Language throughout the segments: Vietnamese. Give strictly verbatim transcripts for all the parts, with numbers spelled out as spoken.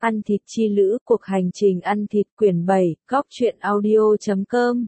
Ăn thịt chi lữ, cuộc hành trình ăn thịt quyển bảy, góc truyện audio chấm com.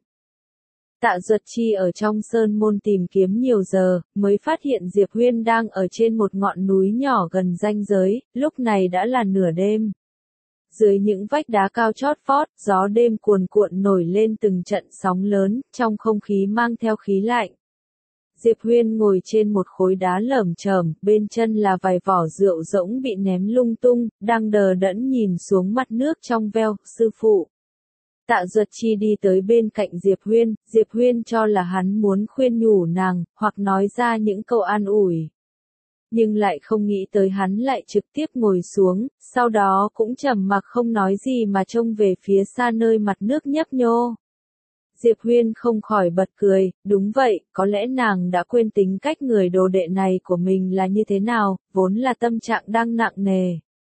Tạ Duật Chi ở trong sơn môn tìm kiếm nhiều giờ, mới phát hiện Diệp Huyên đang ở trên một ngọn núi nhỏ gần ranh giới, lúc này đã là nửa đêm. Dưới những vách đá cao chót vót, gió đêm cuồn cuộn nổi lên từng trận sóng lớn, trong không khí mang theo khí lạnh. Diệp Huyên ngồi trên một khối đá lởm chởm, bên chân là vài vỏ rượu rỗng bị ném lung tung, đang đờ đẫn nhìn xuống mặt nước trong veo, sư phụ. Tạ Duật Chi đi tới bên cạnh Diệp Huyên, Diệp Huyên cho là hắn muốn khuyên nhủ nàng, hoặc nói ra những câu an ủi. Nhưng lại không nghĩ tới hắn lại trực tiếp ngồi xuống, sau đó cũng trầm mặc không nói gì mà trông về phía xa nơi mặt nước nhấp nhô. Diệp Huyên không khỏi bật cười, đúng vậy, có lẽ nàng đã quên tính cách người đồ đệ này của mình là như thế nào, vốn là tâm trạng đang nặng nề.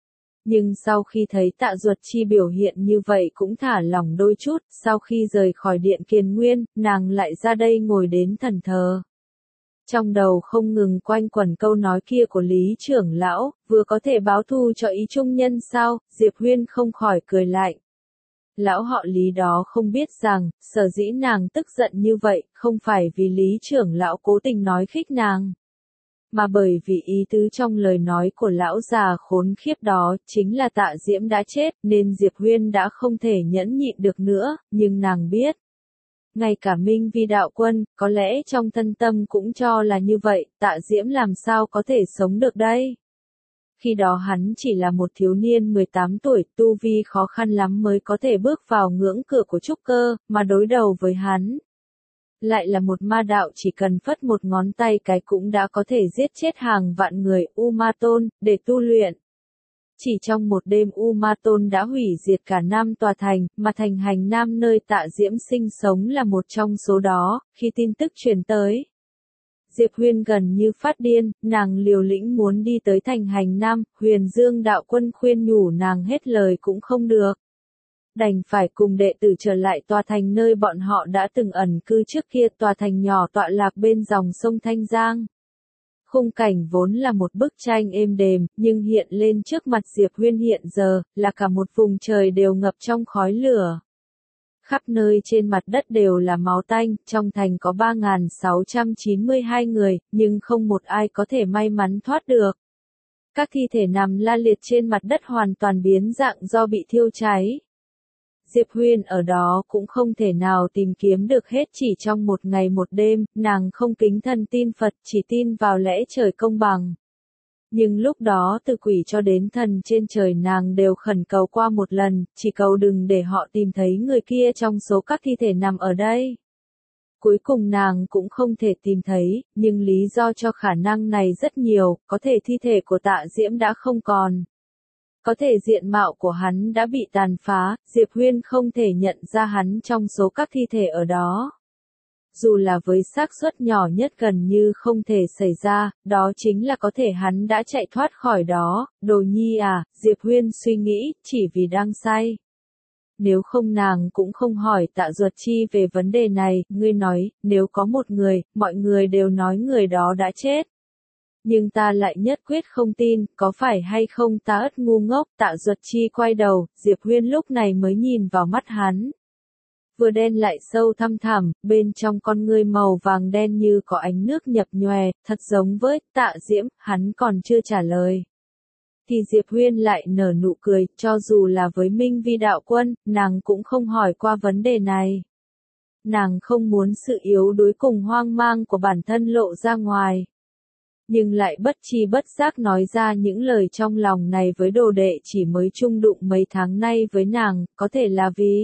Nhưng sau khi thấy Tạ Duật Chi biểu hiện như vậy cũng thả lỏng đôi chút, sau khi rời khỏi điện Kiền Nguyên, nàng lại ra đây ngồi đến thần thờ. Trong đầu không ngừng quanh quẩn câu nói kia của Lý trưởng lão, vừa có thể báo thù cho ý trung nhân sao, Diệp Huyên không khỏi cười lạnh. Lão họ Lý đó không biết rằng, sở dĩ nàng tức giận như vậy, không phải vì Lý trưởng lão cố tình nói khích nàng. Mà bởi vì ý tứ trong lời nói của lão già khốn khiếp đó, chính là Tạ Diễm đã chết, nên Diệp Huyên đã không thể nhẫn nhịn được nữa, nhưng nàng biết. Ngay cả Minh Vi đạo quân, có lẽ trong thân tâm cũng cho là như vậy, Tạ Diễm làm sao có thể sống được đây? Khi đó hắn chỉ là một thiếu niên mười tám tuổi, tu vi khó khăn lắm mới có thể bước vào ngưỡng cửa của trúc cơ, mà đối đầu với hắn. Lại là một ma đạo chỉ cần phất một ngón tay cái cũng đã có thể giết chết hàng vạn người, U Ma Tôn, để tu luyện. Chỉ trong một đêm U Ma Tôn đã hủy diệt cả năm tòa thành, mà thành hành Nam nơi Tạ Diễm sinh sống là một trong số đó, khi tin tức truyền tới. Diệp Huyên gần như phát điên, nàng liều lĩnh muốn đi tới thành hành Nam, Huyền Dương đạo quân khuyên nhủ nàng hết lời cũng không được. Đành phải cùng đệ tử trở lại tòa thành nơi bọn họ đã từng ẩn cư trước kia, tòa thành nhỏ tọa lạc bên dòng sông Thanh Giang. Khung cảnh vốn là một bức tranh êm đềm, nhưng hiện lên trước mặt Diệp Huyên hiện giờ, là cả một vùng trời đều ngập trong khói lửa. Khắp nơi trên mặt đất đều là máu tanh, trong thành có ba nghìn sáu trăm chín mươi hai người, nhưng không một ai có thể may mắn thoát được. Các thi thể nằm la liệt trên mặt đất hoàn toàn biến dạng do bị thiêu cháy. Diệp Huyên ở đó cũng không thể nào tìm kiếm được hết, chỉ trong một ngày một đêm, nàng không kính thần tin Phật, chỉ tin vào lẽ trời công bằng. Nhưng lúc đó từ quỷ cho đến thần trên trời nàng đều khẩn cầu qua một lần, chỉ cầu đừng để họ tìm thấy người kia trong số các thi thể nằm ở đây. Cuối cùng nàng cũng không thể tìm thấy, nhưng lý do cho khả năng này rất nhiều, có thể thi thể của Tạ Diễm đã không còn. Có thể diện mạo của hắn đã bị tàn phá, Diệp Huyên không thể nhận ra hắn trong số các thi thể ở đó. Dù là với xác suất nhỏ nhất gần như không thể xảy ra, đó chính là có thể hắn đã chạy thoát khỏi đó, đồ nhi à, Diệp Huyên suy nghĩ, chỉ vì đang say. Nếu không nàng cũng không hỏi Tạ Duật Chi về vấn đề này, ngươi nói, nếu có một người, mọi người đều nói người đó đã chết. Nhưng ta lại nhất quyết không tin, có phải hay không ta ất ngu ngốc, Tạ Duật Chi quay đầu, Diệp Huyên lúc này mới nhìn vào mắt hắn. Vừa đen lại sâu thăm thẳm, bên trong con ngươi màu vàng đen như có ánh nước nhập nhòe, thật giống với Tạ Diễm, hắn còn chưa trả lời. Thì Diệp Huyên lại nở nụ cười, cho dù là với Minh Vi đạo quân, nàng cũng không hỏi qua vấn đề này. Nàng không muốn sự yếu đuối cùng hoang mang của bản thân lộ ra ngoài. Nhưng lại bất chi bất giác nói ra những lời trong lòng này với đồ đệ chỉ mới chung đụng mấy tháng nay với nàng, có thể là vì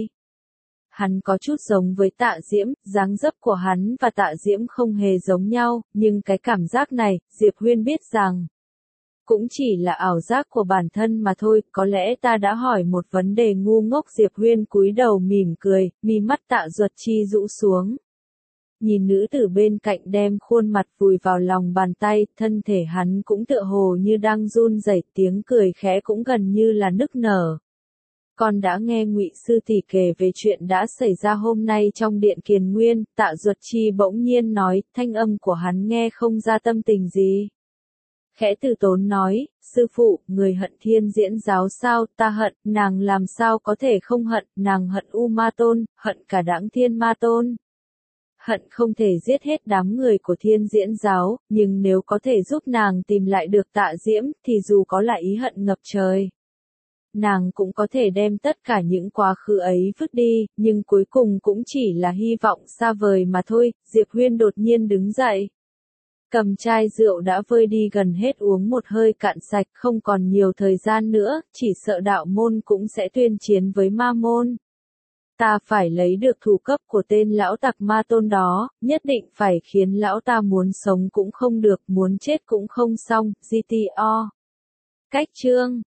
hắn có chút giống với Tạ Diễm, dáng dấp của hắn và Tạ Diễm không hề giống nhau, nhưng cái cảm giác này, Diệp Huyên biết rằng cũng chỉ là ảo giác của bản thân mà thôi, có lẽ ta đã hỏi một vấn đề ngu ngốc. Diệp Huyên cúi đầu mỉm cười, mi mắt Tạ Duật Chi rũ xuống. Nhìn nữ tử bên cạnh đem khuôn mặt vùi vào lòng bàn tay, thân thể hắn cũng tựa hồ như đang run rẩy, tiếng cười khẽ cũng gần như là nức nở. Con đã nghe Ngụy sư tỷ kể về chuyện đã xảy ra hôm nay trong điện Kiền Nguyên, Tạ Duật Chi bỗng nhiên nói, thanh âm của hắn nghe không ra tâm tình gì. khẽ từ tốn nói, sư phụ, người hận Thiên Diễn giáo sao, ta hận, nàng làm sao có thể không hận, nàng hận U Ma Tôn, hận cả đãng Thiên Ma Tôn. Hận không thể giết hết đám người của Thiên Diễn giáo, nhưng nếu có thể giúp nàng tìm lại được Tạ Diễm, thì dù có là ý hận ngập trời, nàng cũng có thể đem tất cả những quá khứ ấy vứt đi, nhưng cuối cùng cũng chỉ là hy vọng xa vời mà thôi. Diệp Huyên đột nhiên đứng dậy, cầm chai rượu đã vơi đi gần hết uống một hơi cạn sạch, không còn nhiều thời gian nữa, chỉ sợ đạo môn cũng sẽ tuyên chiến với ma môn. Ta phải lấy được thủ cấp của tên lão tặc Ma Tôn đó, nhất định phải khiến lão ta muốn sống cũng không được, muốn chết cũng không xong. giê tê o. Cách chương